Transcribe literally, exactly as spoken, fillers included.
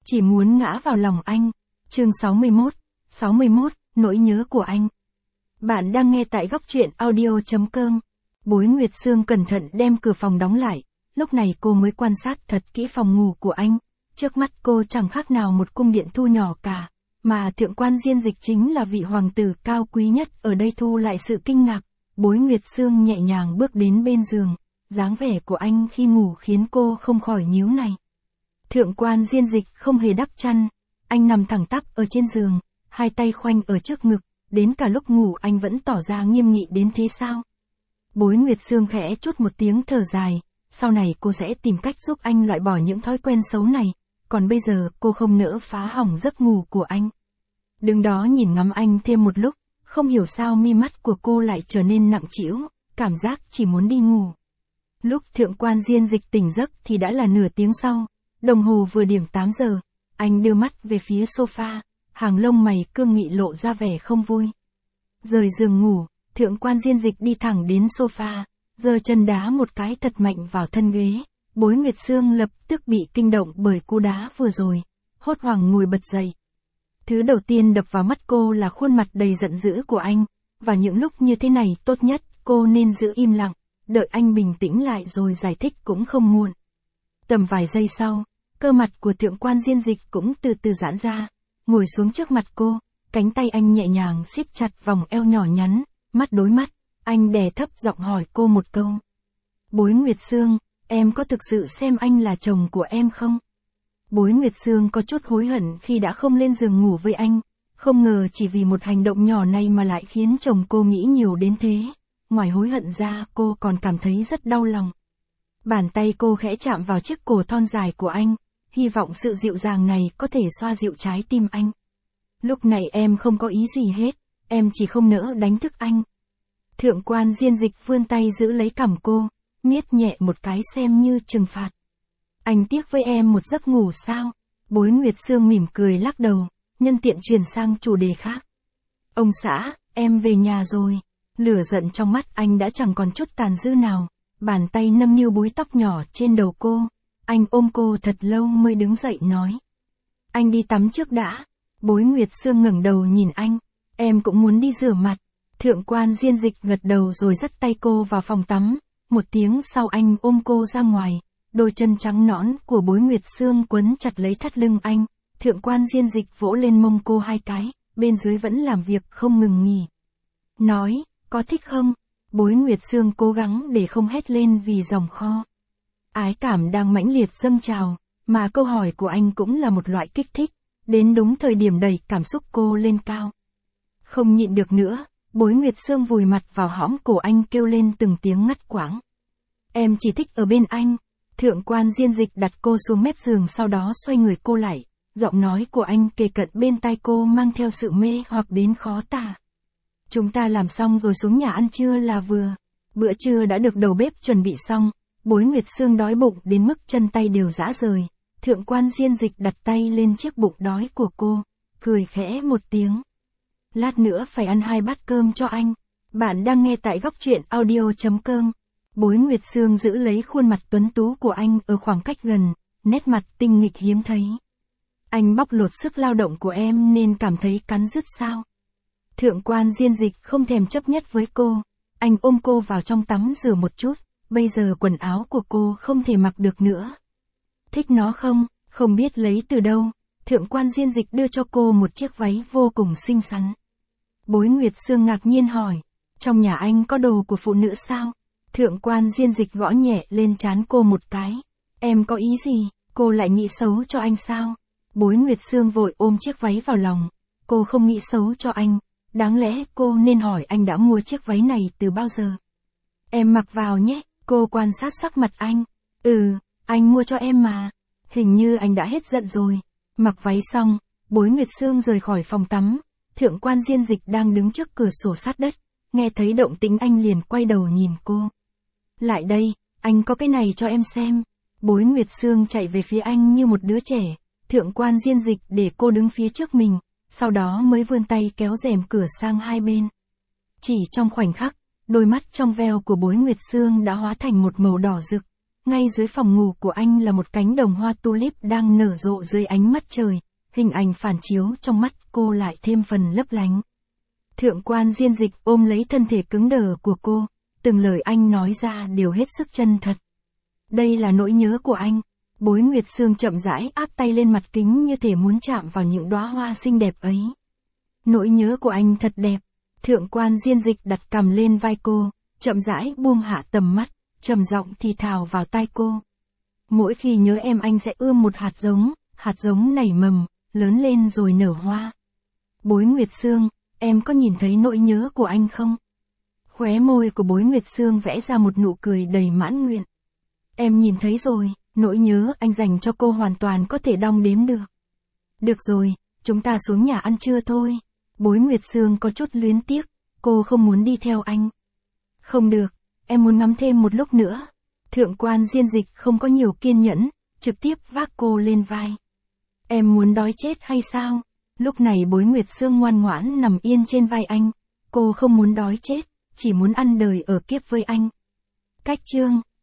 chỉ muốn ngã vào lòng anh. Chương sáu mươi mốt, sáu mươi mốt, nỗi nhớ của anh. Bạn đang nghe tại góc truyện audio chấm com. Bối Nguyệt Sương cẩn thận đem cửa phòng đóng lại, lúc này cô mới quan sát thật kỹ phòng ngủ của anh. Trước mắt cô chẳng khác nào một cung điện thu nhỏ cả, mà thượng quan Diên Dịch chính là vị hoàng tử cao quý nhất ở đây thu lại sự kinh ngạc. Bối Nguyệt Sương nhẹ nhàng bước đến bên giường, dáng vẻ của anh khi ngủ khiến cô không khỏi nhíu này. Thượng quan Diên Dịch không hề đắp chăn, anh nằm thẳng tắp ở trên giường, hai tay khoanh ở trước ngực, đến cả lúc ngủ anh vẫn tỏ ra nghiêm nghị đến thế sao? Bối Nguyệt Sương khẽ chút một tiếng thở dài, sau này cô sẽ tìm cách giúp anh loại bỏ những thói quen xấu này, còn bây giờ cô không nỡ phá hỏng giấc ngủ của anh. Đứng đó nhìn ngắm anh thêm một lúc, không hiểu sao mi mắt của cô lại trở nên nặng trĩu, cảm giác chỉ muốn đi ngủ. Lúc thượng quan Diên Dịch tỉnh giấc thì đã là nửa tiếng sau, đồng hồ vừa điểm tám giờ, anh đưa mắt về phía sofa, hàng lông mày cương nghị lộ ra vẻ không vui. Rời giường ngủ, thượng quan Diên Dịch đi thẳng đến sofa, giơ chân đá một cái thật mạnh vào thân ghế. Bối Nguyệt Sương lập tức bị kinh động bởi cú đá vừa rồi, hốt hoảng ngồi bật dậy. Thứ đầu tiên đập vào mắt cô là khuôn mặt đầy giận dữ của anh, và những lúc như thế này tốt nhất cô nên giữ im lặng, đợi anh bình tĩnh lại rồi giải thích cũng không muộn. Tầm vài giây sau, cơ mặt của thượng quan Diên Dịch cũng từ từ giãn ra, ngồi xuống trước mặt cô, cánh tay anh nhẹ nhàng siết chặt vòng eo nhỏ nhắn, mắt đối mắt, anh đè thấp giọng hỏi cô một câu. Bối Nguyệt Sương, em có thực sự xem anh là chồng của em không? Bối Nguyệt Sương có chút hối hận khi đã không lên giường ngủ với anh, không ngờ chỉ vì một hành động nhỏ này mà lại khiến chồng cô nghĩ nhiều đến thế. Ngoài hối hận ra cô còn cảm thấy rất đau lòng. Bàn tay cô khẽ chạm vào chiếc cổ thon dài của anh, hy vọng sự dịu dàng này có thể xoa dịu trái tim anh. Lúc này em không có ý gì hết, em chỉ không nỡ đánh thức anh. Thượng quan Diên Dịch vươn tay giữ lấy cằm cô, miết nhẹ một cái xem như trừng phạt. Anh tiếc với em một giấc ngủ sao? Bối Nguyệt Sương mỉm cười lắc đầu, nhân tiện chuyển sang chủ đề khác. Ông xã, em về nhà rồi. Lửa giận trong mắt anh đã chẳng còn chút tàn dư nào, bàn tay nâng niu búi tóc nhỏ trên đầu cô. Anh ôm cô thật lâu mới đứng dậy nói. Anh đi tắm trước đã. Bối Nguyệt Sương ngẩng đầu nhìn anh. Em cũng muốn đi rửa mặt. Thượng quan Diên Dịch gật đầu rồi dắt tay cô vào phòng tắm. Một tiếng sau anh ôm cô ra ngoài. Đôi chân trắng nõn của Bối Nguyệt Sương quấn chặt lấy thắt lưng anh. Thượng quan Diên Dịch vỗ lên mông cô hai cái, bên dưới vẫn làm việc không ngừng nghỉ. Nói, có thích không? Bối Nguyệt Sương cố gắng để không hét lên vì dòng kho. Ái cảm đang mãnh liệt dâng trào, mà câu hỏi của anh cũng là một loại kích thích, đến đúng thời điểm đẩy cảm xúc cô lên cao. Không nhịn được nữa, Bối Nguyệt Sương vùi mặt vào hõm cổ anh kêu lên từng tiếng ngắt quãng. Em chỉ thích ở bên anh. Thượng quan Diên Dịch đặt cô xuống mép giường sau đó xoay người cô lại, giọng nói của anh kề cận bên tai cô mang theo sự mê hoặc đến khó tả. Chúng ta làm xong rồi xuống nhà ăn trưa là vừa. Bữa trưa đã được đầu bếp chuẩn bị xong, Bối Nguyệt Sương đói bụng đến mức chân tay đều rã rời. Thượng quan Diên Dịch đặt tay lên chiếc bụng đói của cô, cười khẽ một tiếng. Lát nữa phải ăn hai bát cơm cho anh. Bạn đang nghe tại góc truyện audio chấm com. Bối Nguyệt Sương giữ lấy khuôn mặt tuấn tú của anh ở khoảng cách gần, nét mặt tinh nghịch hiếm thấy. Anh bóc lột sức lao động của em nên cảm thấy cắn rứt sao? Thượng quan Diên Dịch không thèm chấp nhất với cô, anh ôm cô vào trong tắm rửa một chút, bây giờ quần áo của cô không thể mặc được nữa. Thích nó không? Không biết lấy từ đâu, thượng quan Diên Dịch đưa cho cô một chiếc váy vô cùng xinh xắn. Bối Nguyệt Sương ngạc nhiên hỏi, trong nhà anh có đồ của phụ nữ sao? Thượng quan Diên Dịch gõ nhẹ lên trán cô một cái. Em có ý gì? Cô lại nghĩ xấu cho anh sao? Bối Nguyệt Sương vội ôm chiếc váy vào lòng. Cô không nghĩ xấu cho anh. Đáng lẽ cô nên hỏi anh đã mua chiếc váy này từ bao giờ? Em mặc vào nhé. Cô quan sát sắc mặt anh. Ừ, anh mua cho em mà. Hình như anh đã hết giận rồi. Mặc váy xong, Bối Nguyệt Sương rời khỏi phòng tắm. Thượng quan Diên Dịch đang đứng trước cửa sổ sát đất. Nghe thấy động tĩnh anh liền quay đầu nhìn cô. Lại đây, anh có cái này cho em xem. Bối Nguyệt Sương chạy về phía anh như một đứa trẻ. Thượng quan Diên Dịch để cô đứng phía trước mình, sau đó mới vươn tay kéo rèm cửa sang hai bên. Chỉ trong khoảnh khắc, đôi mắt trong veo của Bối Nguyệt Sương đã hóa thành một màu đỏ rực. ngay dưới phòng ngủ của anh là một cánh đồng hoa tulip đang nở rộ dưới ánh mắt trời, hình ảnh phản chiếu trong mắt cô lại thêm phần lấp lánh. Thượng quan Diên Dịch ôm lấy thân thể cứng đờ của cô, từng lời anh nói ra đều hết sức chân thật. Đây là nỗi nhớ của anh. Bối Nguyệt Sương chậm rãi áp tay lên mặt kính như thể muốn chạm vào những đóa hoa xinh đẹp ấy. Nỗi nhớ của anh thật đẹp. Thượng quan Diên Dịch đặt cằm lên vai cô, chậm rãi buông hạ tầm mắt, trầm giọng thì thào vào tai cô. Mỗi khi nhớ em anh sẽ ươm một hạt giống, hạt giống nảy mầm, lớn lên rồi nở hoa. Bối Nguyệt Sương, em có nhìn thấy nỗi nhớ của anh không? Khóe môi của Bối Nguyệt Sương vẽ ra một nụ cười đầy mãn nguyện. Em nhìn thấy rồi, nỗi nhớ anh dành cho cô hoàn toàn có thể đong đếm được. Được rồi, chúng ta xuống nhà ăn trưa thôi. Bối Nguyệt Sương có chút luyến tiếc, cô không muốn đi theo anh. Không được, em muốn ngắm thêm một lúc nữa. Thượng quan Diên Dịch không có nhiều kiên nhẫn, trực tiếp vác cô lên vai. Em muốn đói chết hay sao? Lúc này Bối Nguyệt Sương ngoan ngoãn nằm yên trên vai anh. Cô không muốn đói chết, chỉ muốn ăn đời ở kiếp với anh. Cách chương